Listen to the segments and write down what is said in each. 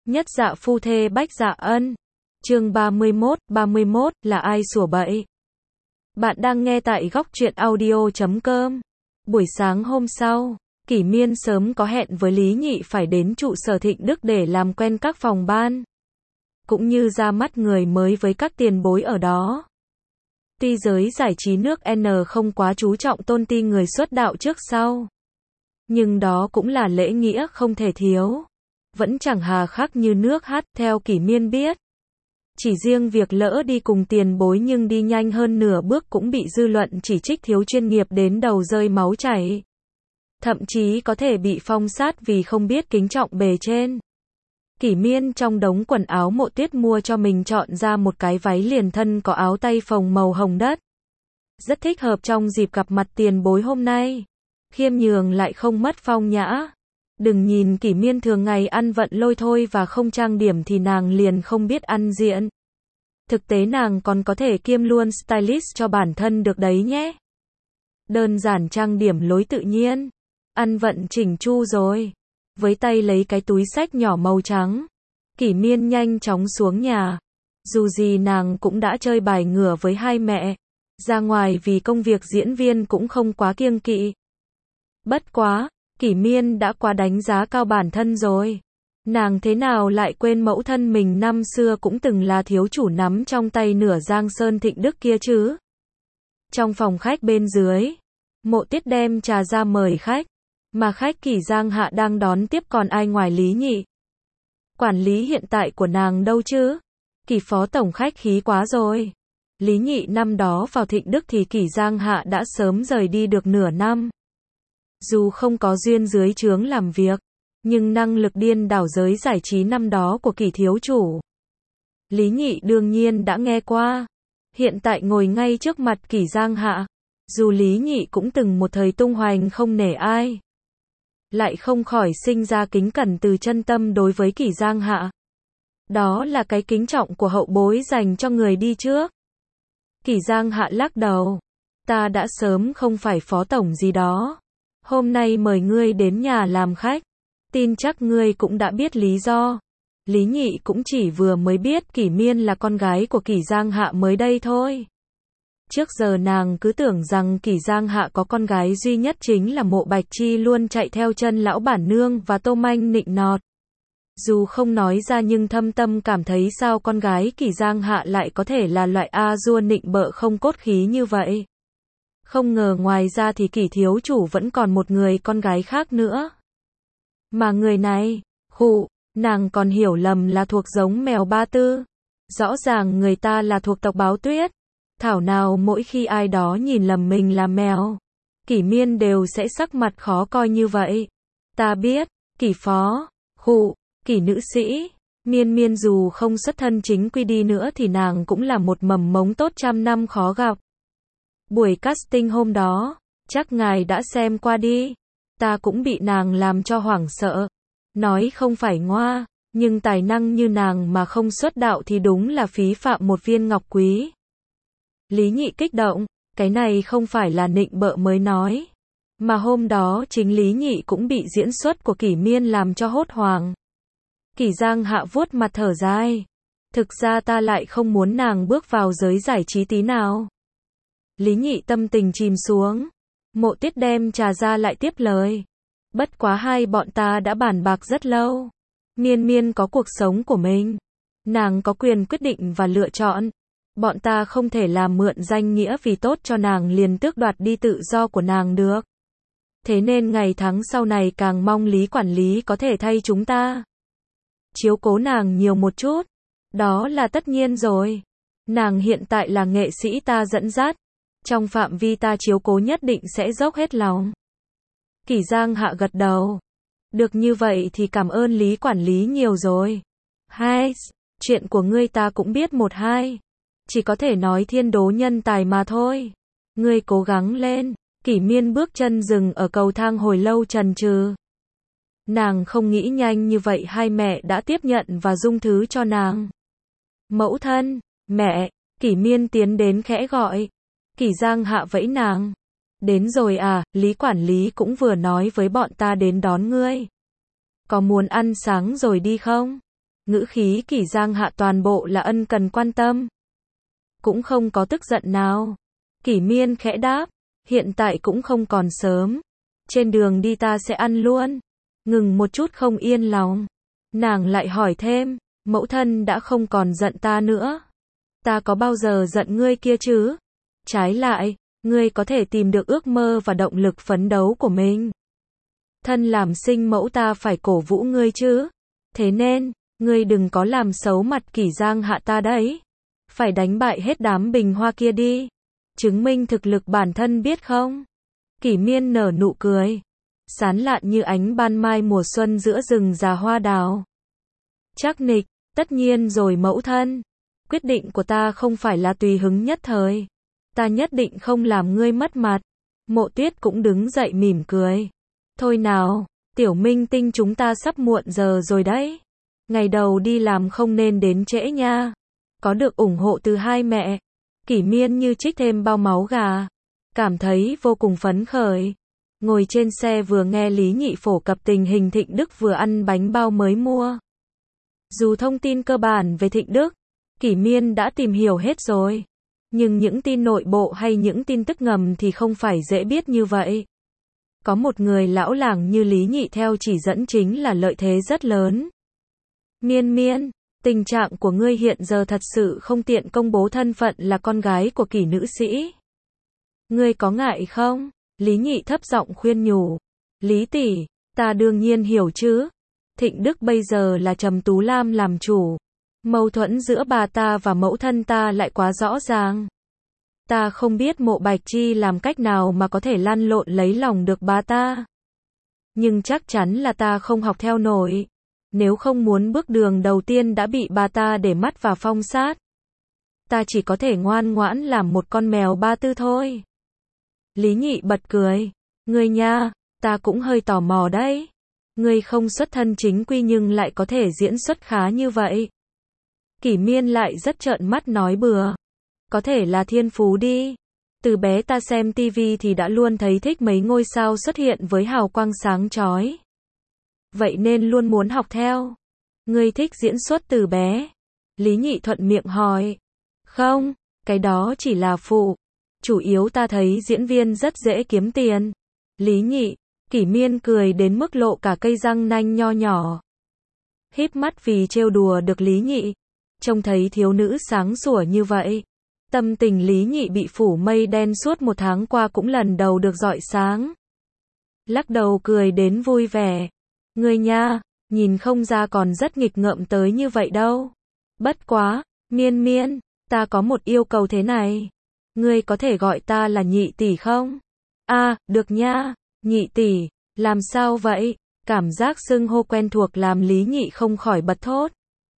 Nhất dạ phu thê Bách Dạ Ân. Chương 31 là ai sủa bậy? Bạn đang nghe tại góc truyện audio.com. Buổi sáng hôm sau, Kỷ Miên sớm có hẹn với Lý Nhị phải đến trụ sở Thịnh Đức để làm quen các phòng ban, cũng như ra mắt người mới với các tiền bối ở đó. Tuy giới giải trí nước N không quá chú trọng tôn ti người xuất đạo trước sau, nhưng đó cũng là lễ nghĩa không thể thiếu. Vẫn chẳng hà khắc như nước hát, theo Kỷ Miên biết. Chỉ riêng việc lỡ đi cùng tiền bối nhưng đi nhanh hơn nửa bước cũng bị dư luận chỉ trích thiếu chuyên nghiệp đến đầu rơi máu chảy. Thậm chí có thể bị phong sát vì không biết kính trọng bề trên. Kỷ Miên trong đống quần áo Mộ Tuyết mua cho mình chọn ra một cái váy liền thân có áo tay phồng màu hồng đất. Rất thích hợp trong dịp gặp mặt tiền bối hôm nay. Khiêm nhường lại không mất phong nhã. Đừng nhìn Kỷ Miên thường ngày ăn vận lôi thôi và không trang điểm thì nàng liền không biết ăn diện. Thực tế nàng còn có thể kiêm luôn stylist cho bản thân được đấy nhé. Đơn giản trang điểm lối tự nhiên. Ăn vận chỉnh chu rồi. Với tay lấy cái túi xách nhỏ màu trắng, Kỷ Miên nhanh chóng xuống nhà. Dù gì nàng cũng đã chơi bài ngửa với hai mẹ. Ra ngoài vì công việc diễn viên cũng không quá kiêng kỵ. Bất quá, Kỷ Miên đã quá đánh giá cao bản thân rồi. Nàng thế nào lại quên mẫu thân mình năm xưa cũng từng là thiếu chủ nắm trong tay nửa Giang Sơn Thịnh Đức kia chứ. Trong phòng khách bên dưới, Mộ Tuyết đem trà ra mời khách. Mà khách Kỷ Giang Hạ đang đón tiếp còn ai ngoài Lý Nhị. Quản lý hiện tại của nàng đâu chứ? Kỷ phó tổng khách khí quá rồi. Lý Nhị năm đó vào Thịnh Đức thì Kỷ Giang Hạ đã sớm rời đi được nửa năm. Dù không có duyên dưới trướng làm việc, nhưng năng lực điên đảo giới giải trí năm đó của Kỷ thiếu chủ, Lý Nhị đương nhiên đã nghe qua. Hiện tại ngồi ngay trước mặt Kỷ Giang Hạ, dù Lý Nhị cũng từng một thời tung hoành không nể ai, lại không khỏi sinh ra kính cẩn từ chân tâm đối với Kỷ Giang Hạ. Đó là cái kính trọng của hậu bối dành cho người đi trước. Kỷ Giang Hạ lắc đầu. Ta đã sớm không phải phó tổng gì đó. Hôm nay mời ngươi đến nhà làm khách. Tin chắc ngươi cũng đã biết lý do. Lý Nhị cũng chỉ vừa mới biết Kỷ Miên là con gái của Kỷ Giang Hạ mới đây thôi. Trước giờ nàng cứ tưởng rằng Kỷ Giang Hạ có con gái duy nhất chính là Mộ Bạch Chi luôn chạy theo chân lão bản nương và Tô Manh nịnh nọt. Dù không nói ra nhưng thâm tâm cảm thấy sao con gái Kỷ Giang Hạ lại có thể là loại A-dua nịnh bợ không cốt khí như vậy. Không ngờ ngoài ra thì Kỷ thiếu chủ vẫn còn một người con gái khác nữa. Mà người này, nàng còn hiểu lầm là thuộc giống mèo Ba Tư. Rõ ràng người ta là thuộc tộc Báo Tuyết. Thảo nào mỗi khi ai đó nhìn lầm mình là mèo, Kỷ Miên đều sẽ sắc mặt khó coi như vậy. Ta biết, Kỷ phó, Kỷ nữ sĩ, Miên dù không xuất thân chính quy đi nữa thì nàng cũng là một mầm mống tốt trăm năm khó gặp. Buổi casting hôm đó, chắc ngài đã xem qua đi. Ta cũng bị nàng làm cho hoảng sợ. Nói không phải ngoa, nhưng tài năng như nàng mà không xuất đạo thì đúng là phí phạm một viên ngọc quý. Lý Nhị kích động, cái này không phải là nịnh bợ mới nói. Mà hôm đó chính Lý Nhị cũng bị diễn xuất của Kỷ Miên làm cho hốt hoảng. Kỷ Giang Hạ vuốt mặt thở dài. Thực ra ta lại không muốn nàng bước vào giới giải trí tí nào. Lý Nhị tâm tình chìm xuống. Mộ Tuyết đem trà ra lại tiếp lời. Bất quá hai bọn ta đã bàn bạc rất lâu. Miên có cuộc sống của mình. Nàng có quyền quyết định và lựa chọn. Bọn ta không thể làm mượn danh nghĩa vì tốt cho nàng liền tước đoạt đi tự do của nàng được. Thế nên ngày tháng sau này càng mong Lý quản lý có thể thay chúng ta chiếu cố nàng nhiều một chút. Đó là tất nhiên rồi. Nàng hiện tại là nghệ sĩ ta dẫn dắt. Trong phạm vi ta chiếu cố nhất định sẽ dốc hết lòng. Kỷ Giang Hạ gật đầu. Được như vậy thì cảm ơn Lý quản lý nhiều rồi. Chuyện của ngươi ta cũng biết một hai. Chỉ có thể nói thiên đố nhân tài mà thôi. Ngươi cố gắng lên. Kỷ Miên bước chân dừng ở cầu thang hồi lâu chần chừ. Nàng không nghĩ nhanh như vậy hai mẹ đã tiếp nhận và dung thứ cho nàng. Mẫu thân, mẹ, Kỷ Miên tiến đến khẽ gọi. Kỷ Giang Hạ vẫy nàng. Đến rồi à, Lý quản lý cũng vừa nói với bọn ta đến đón ngươi. Có muốn ăn sáng rồi đi không? ngữ khí Kỷ Giang Hạ toàn bộ là ân cần quan tâm. Cũng không có tức giận nào. Kỷ Miên khẽ đáp, hiện tại cũng không còn sớm. Trên đường đi ta sẽ ăn luôn. Ngừng một chút không yên lòng. Nàng lại hỏi thêm, mẫu thân đã không còn giận ta nữa. Ta có bao giờ giận ngươi kia chứ? Trái lại, ngươi có thể tìm được ước mơ và động lực phấn đấu của mình. Thân làm sinh mẫu ta phải cổ vũ ngươi chứ. Thế nên, ngươi đừng có làm xấu mặt Kỷ Giang Hạ ta đấy. Phải đánh bại hết đám bình hoa kia đi. Chứng minh thực lực bản thân biết không? Kỷ Miên nở nụ cười. Sán lạn như ánh ban mai mùa xuân giữa rừng già hoa đào. Chắc nịch, tất nhiên rồi mẫu thân. Quyết định của ta không phải là tùy hứng nhất thời. Ta nhất định không làm ngươi mất mặt. Mộ Tuyết cũng đứng dậy mỉm cười. Thôi nào, tiểu minh tinh chúng ta sắp muộn giờ rồi đấy. Ngày đầu đi làm không nên đến trễ nha. Có được ủng hộ từ hai mẹ. Kỷ Miên như trích thêm bao máu gà. Cảm thấy vô cùng phấn khởi. Ngồi trên xe vừa nghe Lý Nhị phổ cập tình hình Thịnh Đức vừa ăn bánh bao mới mua. Dù thông tin cơ bản về Thịnh Đức, Kỷ Miên đã tìm hiểu hết rồi. Nhưng những tin nội bộ hay những tin tức ngầm thì không phải dễ biết như vậy. Có một người lão làng như Lý Nhị theo chỉ dẫn chính là lợi thế rất lớn. Miên Miên, tình trạng của ngươi hiện giờ thật sự không tiện công bố thân phận là con gái của Kỷ nữ sĩ. Ngươi có ngại không? Lý Nhị thấp giọng khuyên nhủ. Lý tỷ, ta đương nhiên hiểu chứ. Thịnh Đức bây giờ là Trầm Tú Lam làm chủ. Mâu thuẫn giữa bà ta và mẫu thân ta lại quá rõ ràng. Ta không biết Mộ Bạch Chi làm cách nào mà có thể lăn lộn lấy lòng được bà ta. Nhưng chắc chắn là ta không học theo nổi. Nếu không muốn bước đường đầu tiên đã bị bà ta để mắt và phong sát. Ta chỉ có thể ngoan ngoãn làm một con mèo ba tư thôi. Lý Nhị bật cười. Ngươi nha, ta cũng hơi tò mò đấy. Ngươi không xuất thân chính quy nhưng lại có thể diễn xuất khá như vậy. Kỷ Miên lại rất trợn mắt nói bừa. Có thể là thiên phú đi. Từ bé ta xem tivi thì đã luôn thấy thích mấy ngôi sao xuất hiện với hào quang sáng chói. Vậy nên luôn muốn học theo. Ngươi thích diễn xuất từ bé? Lý Nhị thuận miệng hỏi. Không, cái đó chỉ là phụ. Chủ yếu ta thấy diễn viên rất dễ kiếm tiền. Lý Nhị, Kỷ Miên cười đến mức lộ cả cây răng nanh nho nhỏ. Híp mắt vì trêu đùa được Lý Nhị. Trông thấy thiếu nữ sáng sủa như vậy. Tâm tình Lý Nhị bị phủ mây đen suốt một tháng qua cũng lần đầu được rọi sáng. Lắc đầu cười đến vui vẻ. Ngươi nha, nhìn không ra còn rất nghịch ngợm tới như vậy đâu. Bất quá, Miên Miên, ta có một yêu cầu thế này. Ngươi có thể gọi ta là Nhị tỷ không? À, được nha, Nhị tỷ, làm sao vậy? Cảm giác xưng hô quen thuộc làm Lý Nhị không khỏi bật thốt.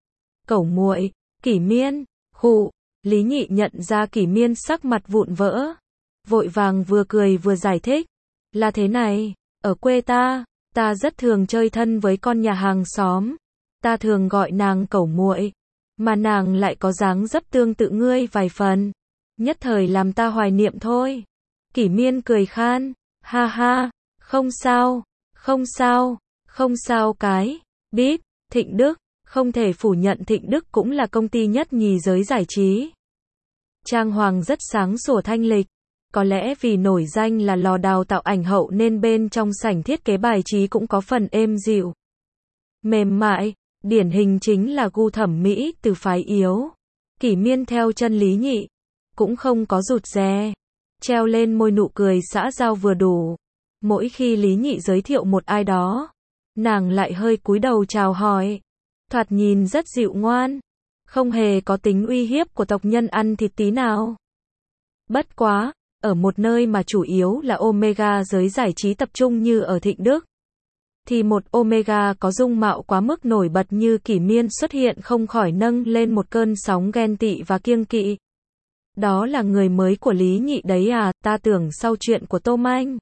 Cẩu muội, Kỷ Miên, khụ. Lý Nhị nhận ra Kỷ Miên sắc mặt vụn vỡ. Vội vàng vừa cười vừa giải thích. Là thế này, ở quê ta rất thường chơi thân với con nhà hàng xóm. Ta thường gọi nàng cẩu muội. Mà nàng lại có dáng dấp tương tự ngươi vài phần. Nhất thời làm ta hoài niệm thôi. Kỷ Miên cười khan. Ha ha, không sao, không sao, không sao cái. Biết, Thịnh Đức. Không thể phủ nhận Thịnh Đức cũng là công ty nhất nhì giới giải trí. Trang hoàng rất sáng sủa thanh lịch. Có lẽ vì nổi danh là lò đào tạo ảnh hậu nên bên trong sảnh thiết kế bài trí cũng có phần êm dịu. Mềm mại, điển hình chính là gu thẩm mỹ từ phái yếu. Kỷ Miên theo chân Lý Nhị. Cũng không có rụt rè. Treo lên môi nụ cười xã giao vừa đủ. Mỗi khi Lý Nhị giới thiệu một ai đó, nàng lại hơi cúi đầu chào hỏi. Thoạt nhìn rất dịu ngoan. Không hề có tính uy hiếp của tộc nhân ăn thịt tí nào. Bất quá, ở một nơi mà chủ yếu là Omega giới giải trí tập trung như ở Thịnh Đức, thì một Omega có dung mạo quá mức nổi bật như Kỷ Miên xuất hiện không khỏi nâng lên một cơn sóng ghen tị và kiêng kỵ. Đó là người mới của Lý Nhị đấy à, ta tưởng sau chuyện của Tô Manh,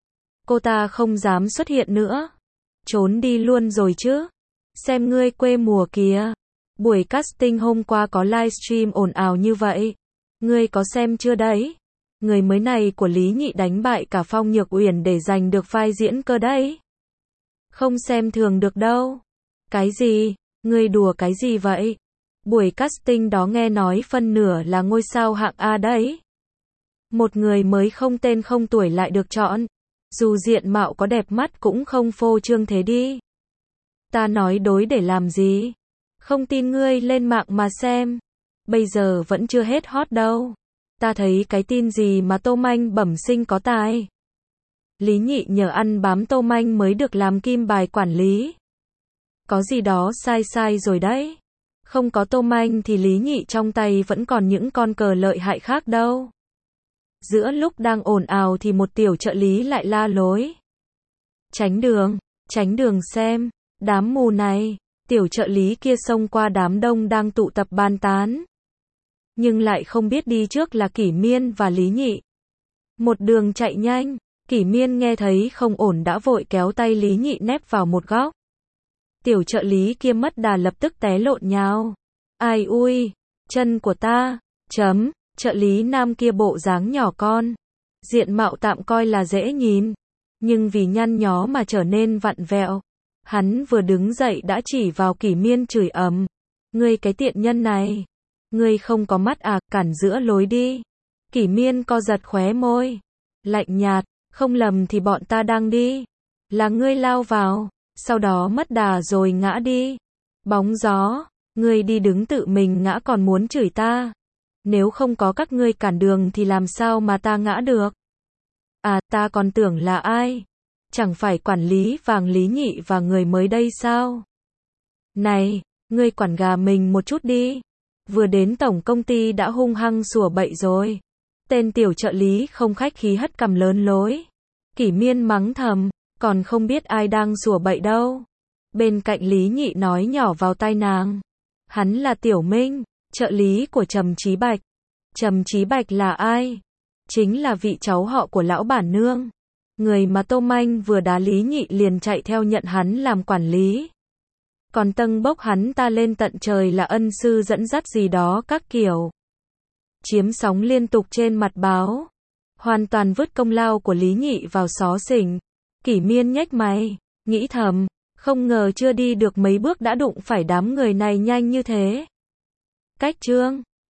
cô ta không dám xuất hiện nữa. Trốn đi luôn rồi chứ. Xem ngươi quê mùa kìa. Buổi casting hôm qua có livestream ồn ào như vậy. Ngươi có xem chưa đấy? Người mới này của Lý Nhị đánh bại cả Phong Nhược Uyển để giành được vai diễn cơ đấy. Không xem thường được đâu. Cái gì? Ngươi đùa cái gì vậy? Buổi casting đó nghe nói phân nửa là ngôi sao hạng A đấy. Một người mới không tên không tuổi lại được chọn. Dù diện mạo có đẹp mắt cũng không phô trương thế đi. Ta nói đối để làm gì? Không tin ngươi lên mạng mà xem. Bây giờ vẫn chưa hết hot đâu. Ta thấy cái tin gì mà Tô Manh bẩm sinh có tài. Lý Nhị nhờ ăn bám Tô Manh mới được làm kim bài quản lý. Có gì đó sai sai rồi đấy. Không có Tô Manh thì Lý Nhị trong tay vẫn còn những con cờ lợi hại khác đâu. Giữa lúc đang ồn ào thì một tiểu trợ lý lại la lối. Tránh đường xem, đám mù này. Tiểu trợ lý kia xông qua đám đông đang tụ tập bàn tán. Nhưng lại không biết đi trước là Kỷ Miên và Lý Nhị. Một đường chạy nhanh, Kỷ Miên nghe thấy không ổn đã vội kéo tay Lý Nhị nép vào một góc. Tiểu trợ lý kia mất đà lập tức té lộn nhào. Ai ui, chân của ta, trợ lý nam kia bộ dáng nhỏ con. Diện mạo tạm coi là dễ nhìn, nhưng vì nhăn nhó mà trở nên vặn vẹo. Hắn vừa đứng dậy đã chỉ vào Kỷ Miên chửi ầm. Ngươi cái tiện nhân này. Ngươi không có mắt à, cản giữa lối đi. Kỷ Miên co giật khóe môi. Lạnh nhạt, không lầm thì bọn ta đang đi. Là ngươi lao vào, sau đó mất đà rồi ngã đi. Bóng gió, ngươi đi đứng tự mình ngã còn muốn chửi ta. Nếu không có các ngươi cản đường thì làm sao mà ta ngã được. À, ta còn tưởng là ai? Chẳng phải quản lý vàng Lý Nhị và người mới đây sao? Này, ngươi quản gà mình một chút đi. Vừa đến tổng công ty đã hung hăng sủa bậy rồi. Tên tiểu trợ lý không khách khí hất cằm lớn lối. Kỷ Miên mắng thầm, còn không biết ai đang sủa bậy đâu. Bên cạnh Lý Nhị nói nhỏ vào tai nàng. Hắn là Tiểu Minh, trợ lý của Trầm Chí Bạch. Trầm Chí Bạch là ai? Chính là vị cháu họ của lão bản nương. Người mà Tô Manh vừa đá Lý Nhị liền chạy theo nhận hắn làm quản lý. Còn tâng bốc hắn ta lên tận trời là ân sư dẫn dắt gì đó các kiểu. Chiếm sóng liên tục trên mặt báo. Hoàn toàn vứt công lao của Lý Nhị vào xó xỉnh. Kỷ Miên nhếch mày, nghĩ thầm, không ngờ chưa đi được mấy bước đã đụng phải đám người này nhanh như thế. Cách chương